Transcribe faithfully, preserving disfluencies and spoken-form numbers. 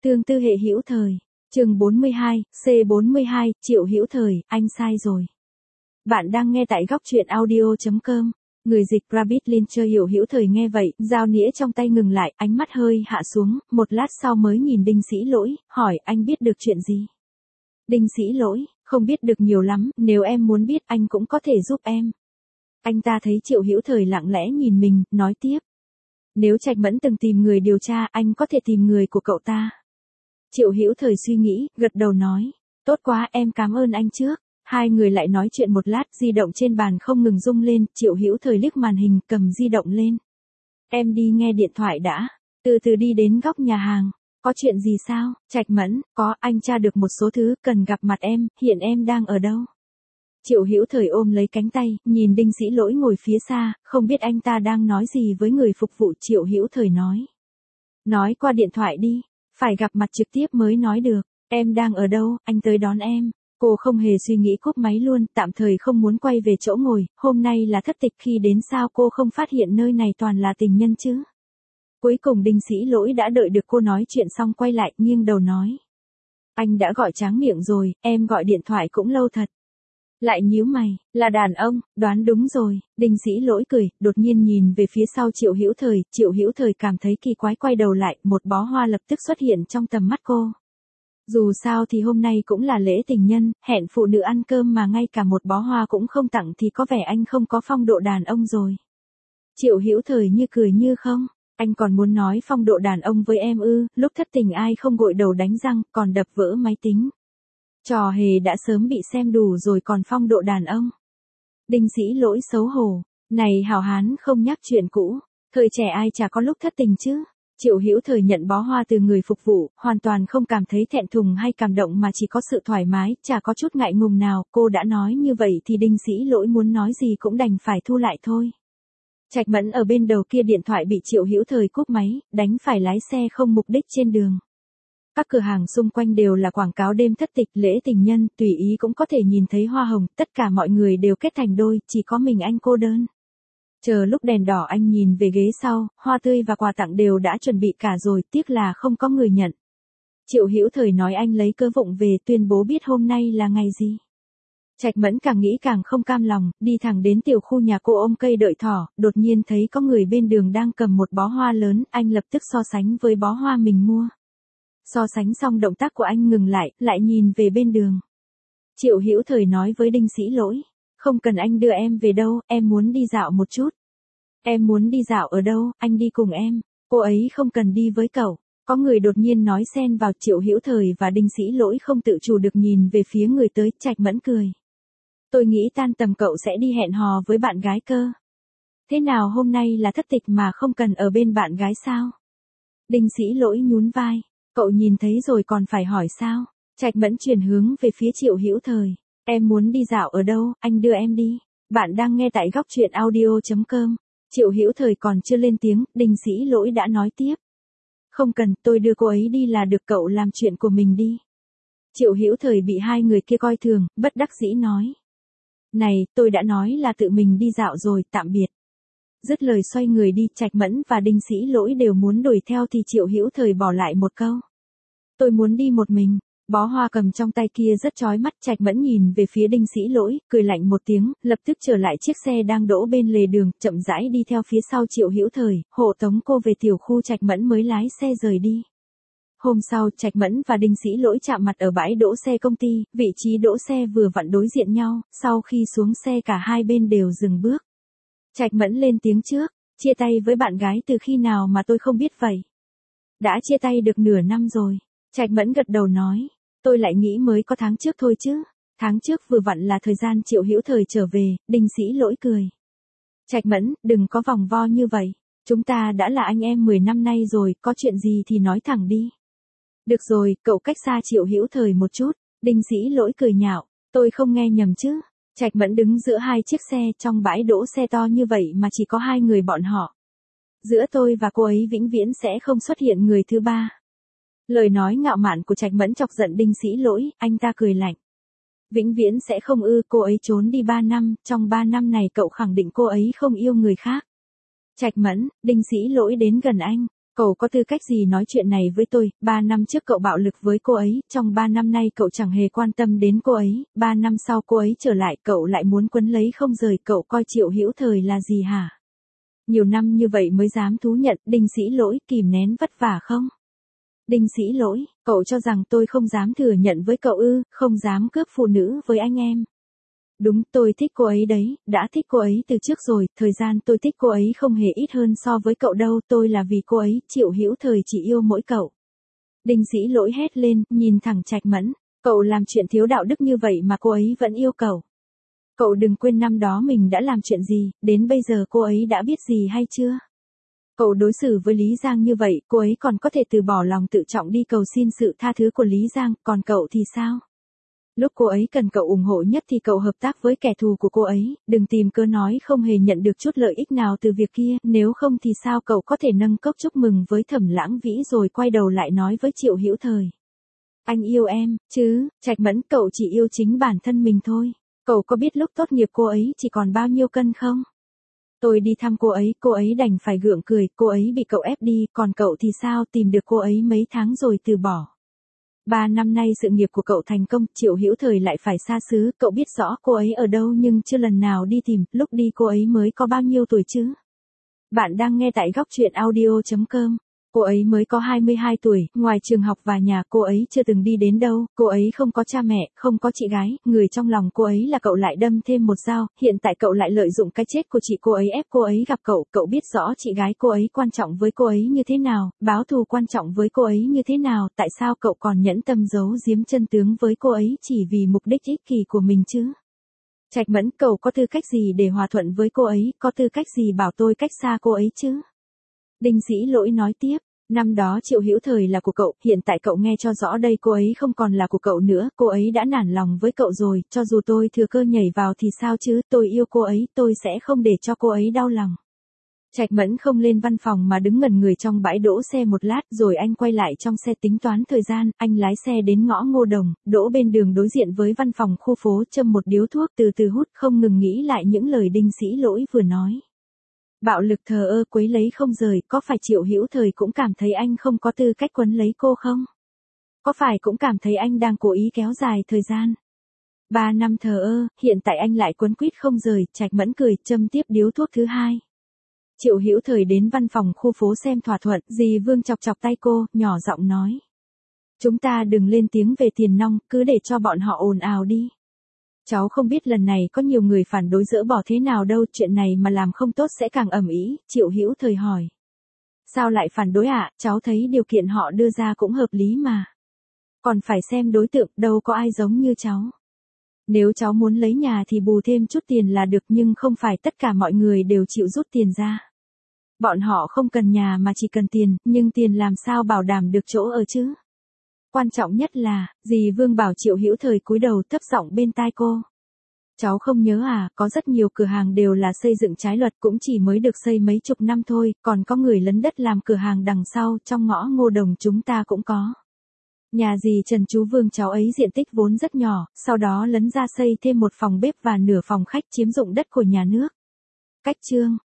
Tương tư hệ hữu thời. Chương bốn mươi hai, C bốn mươi hai, Triệu Hữu Thời, anh sai rồi. Bạn đang nghe tại góc truyện audio chấm com. Người dịch Rabbit Lincher Hiểu Hữu Thời nghe vậy, dao nĩa trong tay ngừng lại, ánh mắt hơi hạ xuống, một lát sau mới nhìn Đinh Sĩ Lỗi, hỏi anh biết được chuyện gì? Đinh Sĩ Lỗi, không biết được nhiều lắm, nếu em muốn biết anh cũng có thể giúp em. Anh ta thấy Triệu Hữu Thời lặng lẽ nhìn mình, nói tiếp. Nếu Trạch Mẫn từng tìm người điều tra, anh có thể tìm người của cậu ta. Triệu Hữu Thời suy nghĩ, gật đầu nói. Tốt quá, em cảm ơn anh trước. Hai người lại nói chuyện một lát, di động trên bàn không ngừng rung lên, Triệu Hữu Thời liếc màn hình, cầm di động lên. Em đi nghe điện thoại đã, từ từ đi đến góc nhà hàng. Có chuyện gì sao? Trạch Mẫn, có, anh tra được một số thứ, cần gặp mặt em, hiện em đang ở đâu? Triệu Hữu Thời ôm lấy cánh tay, nhìn Đinh Sĩ Lỗi ngồi phía xa, không biết anh ta đang nói gì với người phục vụ. Triệu Hữu Thời nói. Nói qua điện thoại đi, phải gặp mặt trực tiếp mới nói được. Em đang ở đâu, anh tới đón em. Cô không hề suy nghĩ cúp máy luôn, tạm thời không muốn quay về chỗ ngồi, hôm nay là thất tịch, khi đến sao cô không phát hiện nơi này toàn là tình nhân chứ. Cuối cùng Đinh Sĩ Lỗi đã đợi được cô nói chuyện xong quay lại, nghiêng đầu nói. Anh đã gọi tráng miệng rồi, em gọi điện thoại cũng lâu thật. Lại nhíu mày, là đàn ông, đoán đúng rồi. Đinh Sĩ Lỗi cười, đột nhiên nhìn về phía sau Triệu Hữu Thời, Triệu Hữu Thời cảm thấy kỳ quái, quay đầu lại, một bó hoa lập tức xuất hiện trong tầm mắt cô. Dù sao thì hôm nay cũng là lễ tình nhân, hẹn phụ nữ ăn cơm mà ngay cả một bó hoa cũng không tặng thì có vẻ anh không có phong độ đàn ông rồi. Triệu Hữu Thời như cười như không, anh còn muốn nói phong độ đàn ông với em ư? Lúc thất tình ai không gội đầu đánh răng, còn đập vỡ máy tính. Trò hề đã sớm bị xem đủ rồi còn phong độ đàn ông. Đinh Sĩ Lỗi xấu hổ, này hảo hán không nhắc chuyện cũ, thời trẻ ai chả có lúc thất tình chứ. Triệu Hữu Thời nhận bó hoa từ người phục vụ, hoàn toàn không cảm thấy thẹn thùng hay cảm động mà chỉ có sự thoải mái, chả có chút ngại ngùng nào. Cô đã nói như vậy thì Đinh Sĩ Lỗi muốn nói gì cũng đành phải thu lại thôi. Trạch Mẫn ở bên đầu kia điện thoại bị Triệu Hữu Thời cúp máy, đánh phải lái xe không mục đích trên đường. Các cửa hàng xung quanh đều là quảng cáo đêm thất tịch, lễ tình nhân, tùy ý cũng có thể nhìn thấy hoa hồng, tất cả mọi người đều kết thành đôi, chỉ có mình anh cô đơn. Chờ lúc đèn đỏ anh nhìn về ghế sau, hoa tươi và quà tặng đều đã chuẩn bị cả rồi, tiếc là không có người nhận. Triệu Hữu Thời nói anh lấy cớ vụng về, tuyên bố biết hôm nay là ngày gì. Trạch Mẫn càng nghĩ càng không cam lòng, đi thẳng đến tiểu khu nhà cô ôm cây đợi thỏ, đột nhiên thấy có người bên đường đang cầm một bó hoa lớn, anh lập tức so sánh với bó hoa mình mua. So sánh xong động tác của anh ngừng lại, lại nhìn về bên đường. Triệu Hữu Thời nói với Đinh Sĩ Lỗi, không cần anh đưa em về đâu, em muốn đi dạo một chút. Em muốn đi dạo ở đâu, anh đi cùng em, cô ấy không cần đi với cậu. Có người đột nhiên nói xen vào. Triệu Hữu Thời và Đinh Sĩ Lỗi không tự chủ được nhìn về phía người tới. Trạch Mẫn cười. Tôi nghĩ tan tầm cậu sẽ đi hẹn hò với bạn gái cơ. Thế nào hôm nay là thất tịch mà không cần ở bên bạn gái sao? Đinh Sĩ Lỗi nhún vai. Cậu nhìn thấy rồi còn phải hỏi sao? Trạch Mẫn chuyển hướng về phía Triệu Hữu Thời. Em muốn đi dạo ở đâu, anh đưa em đi. Bạn đang nghe tại góc truyện audio chấm com. Triệu Hữu Thời còn chưa lên tiếng, Đinh Sĩ Lỗi đã nói tiếp. Không cần, tôi đưa cô ấy đi là được, cậu làm chuyện của mình đi. Triệu Hữu Thời bị hai người kia coi thường, bất đắc dĩ nói. Này, tôi đã nói là tự mình đi dạo rồi, tạm biệt. Dứt lời xoay người đi, Trạch Mẫn và Đinh Sĩ Lỗi đều muốn đuổi theo thì Triệu Hữu Thời bỏ lại một câu. Tôi muốn đi một mình. Bó hoa cầm trong tay kia rất chói mắt. Trạch Mẫn nhìn về phía Đinh Sĩ Lỗi, cười lạnh một tiếng, lập tức trở lại chiếc xe đang đỗ bên lề đường, chậm rãi đi theo phía sau Triệu Hữu Thời, hộ tống cô về tiểu khu. Trạch Mẫn mới lái xe rời đi. Hôm sau, Trạch Mẫn và Đinh Sĩ Lỗi chạm mặt ở bãi đỗ xe công ty, vị trí đỗ xe vừa vặn đối diện nhau, sau khi xuống xe cả hai bên đều dừng bước. Trạch Mẫn lên tiếng trước, chia tay với bạn gái từ khi nào mà tôi không biết vậy? Đã chia tay được nửa năm rồi. Trạch Mẫn gật đầu nói, tôi lại nghĩ mới có tháng trước thôi chứ. Tháng trước vừa vặn là thời gian Triệu Hữu Thời trở về. Đinh Sĩ Lỗi cười. Trạch Mẫn, đừng có vòng vo như vậy. Chúng ta đã là anh em mười năm nay rồi, có chuyện gì thì nói thẳng đi. Được rồi, cậu cách xa Triệu Hữu Thời một chút. Đinh Sĩ Lỗi cười nhạo, tôi không nghe nhầm chứ. Trạch Mẫn đứng giữa hai chiếc xe, trong bãi đỗ xe to như vậy mà chỉ có hai người bọn họ. Giữa tôi và cô ấy vĩnh viễn sẽ không xuất hiện người thứ ba. Lời nói ngạo mạn của Trạch Mẫn chọc giận Đinh Sĩ Lỗi, anh ta cười lạnh. Vĩnh viễn sẽ không ư? Cô ấy trốn đi ba năm, trong ba năm này cậu khẳng định cô ấy không yêu người khác. Trạch Mẫn, Đinh Sĩ Lỗi đến gần anh, Cậu có tư cách gì nói chuyện này với tôi, ba năm trước cậu bạo lực với cô ấy, trong ba năm nay cậu chẳng hề quan tâm đến cô ấy, ba năm sau cô ấy trở lại cậu lại muốn quấn lấy không rời, cậu coi Triệu Hữu Thời là gì hả? Nhiều năm như vậy mới dám thú nhận, Đinh Sĩ Lỗi, kìm nén vất vả không? Đinh Sĩ Lỗi, cậu cho rằng tôi không dám thừa nhận với cậu ư, không dám cướp phụ nữ với anh em. Đúng, tôi thích cô ấy đấy, đã thích cô ấy từ trước rồi, thời gian tôi thích cô ấy không hề ít hơn so với cậu đâu, tôi là vì cô ấy, Triệu Hữu Thời chỉ yêu mỗi cậu. Đinh Sĩ Lỗi hét lên, nhìn thẳng Trạch Mẫn, cậu làm chuyện thiếu đạo đức như vậy mà cô ấy vẫn yêu cậu. Cậu đừng quên năm đó mình đã làm chuyện gì, đến bây giờ cô ấy đã biết gì hay chưa? Cậu đối xử với Lý Giang như vậy, cô ấy còn có thể từ bỏ lòng tự trọng đi cầu xin sự tha thứ của Lý Giang, còn cậu thì sao? Lúc cô ấy cần cậu ủng hộ nhất thì cậu hợp tác với kẻ thù của cô ấy, đừng tìm cớ nói không hề nhận được chút lợi ích nào từ việc kia, nếu không thì sao cậu có thể nâng cốc chúc mừng với Thẩm Lãng Vĩ rồi quay đầu lại nói với Triệu Hữu Thời. Anh yêu em, chứ, Trạch Mẫn, cậu chỉ yêu chính bản thân mình thôi. Cậu có biết lúc tốt nghiệp cô ấy chỉ còn bao nhiêu cân không? Tôi đi thăm cô ấy, cô ấy đành phải gượng cười, cô ấy bị cậu ép đi, còn cậu thì sao, tìm được cô ấy mấy tháng rồi từ bỏ. Ba năm nay sự nghiệp của cậu thành công, Triệu Hữu Thời lại phải xa xứ, cậu biết rõ cô ấy ở đâu nhưng chưa lần nào đi tìm, lúc đi cô ấy mới có bao nhiêu tuổi chứ? Bạn đang nghe tại góc truyện audio chấm com. Cô ấy mới có hai mươi hai tuổi, ngoài trường học và nhà cô ấy chưa từng đi đến đâu, cô ấy không có cha mẹ, không có chị gái, người trong lòng cô ấy là cậu lại đâm thêm một dao, hiện tại cậu lại lợi dụng cái chết của chị cô ấy ép cô ấy gặp cậu, cậu biết rõ chị gái cô ấy quan trọng với cô ấy như thế nào, báo thù quan trọng với cô ấy như thế nào, tại sao cậu còn nhẫn tâm giấu giếm chân tướng với cô ấy chỉ vì mục đích ích kỷ của mình chứ? Trạch Mẫn, cậu có tư cách gì để hòa thuận với cô ấy, có tư cách gì bảo tôi cách xa cô ấy chứ? Đinh Sĩ Lỗi nói tiếp, năm đó Triệu Hữu Thời là của cậu, hiện tại cậu nghe cho rõ đây, cô ấy không còn là của cậu nữa, cô ấy đã nản lòng với cậu rồi, cho dù tôi thừa cơ nhảy vào thì sao chứ, tôi yêu cô ấy, tôi sẽ không để cho cô ấy đau lòng. Trạch Mẫn không lên văn phòng mà đứng ngẩn người trong bãi đỗ xe một lát, rồi anh quay lại trong xe tính toán thời gian, anh lái xe đến ngõ Ngô Đồng, đỗ bên đường đối diện với văn phòng khu phố, châm một điếu thuốc từ từ hút, không ngừng nghĩ lại những lời Đinh Sĩ Lỗi vừa nói. Bạo lực, thờ ơ, quấy lấy không rời, có phải Triệu Hữu Thời cũng cảm thấy anh không có tư cách quấn lấy cô không? Có phải cũng cảm thấy anh đang cố ý kéo dài thời gian? Ba năm thờ ơ, hiện tại anh lại quấn quýt không rời, Trạch Mẫn cười, châm tiếp điếu thuốc thứ hai. Triệu Hữu Thời đến văn phòng khu phố xem thỏa thuận, dì Vương chọc chọc tay cô, nhỏ giọng nói. Chúng ta đừng lên tiếng về tiền nong, cứ để cho bọn họ ồn ào đi. Cháu không biết lần này có nhiều người phản đối dỡ bỏ thế nào đâu, chuyện này mà làm không tốt sẽ càng ầm ĩ, Triệu Hữu Thời hỏi. Sao lại phản đối ạ, à? Cháu thấy điều kiện họ đưa ra cũng hợp lý mà. Còn phải xem đối tượng, đâu có ai giống như cháu. Nếu cháu muốn lấy nhà thì bù thêm chút tiền là được, nhưng không phải tất cả mọi người đều chịu rút tiền ra. Bọn họ không cần nhà mà chỉ cần tiền, nhưng tiền làm sao bảo đảm được chỗ ở chứ? Quan trọng nhất là, dì Vương bảo Triệu Hữu Thời cúi đầu thấp giọng bên tai cô. Cháu không nhớ à, có rất nhiều cửa hàng đều là xây dựng trái luật, cũng chỉ mới được xây mấy chục năm thôi, còn có người lấn đất làm cửa hàng đằng sau, trong ngõ Ngô Đồng chúng ta cũng có. Nhà dì Trần chú Vương cháu ấy diện tích vốn rất nhỏ, sau đó lấn ra xây thêm một phòng bếp và nửa phòng khách chiếm dụng đất của nhà nước. Cách chương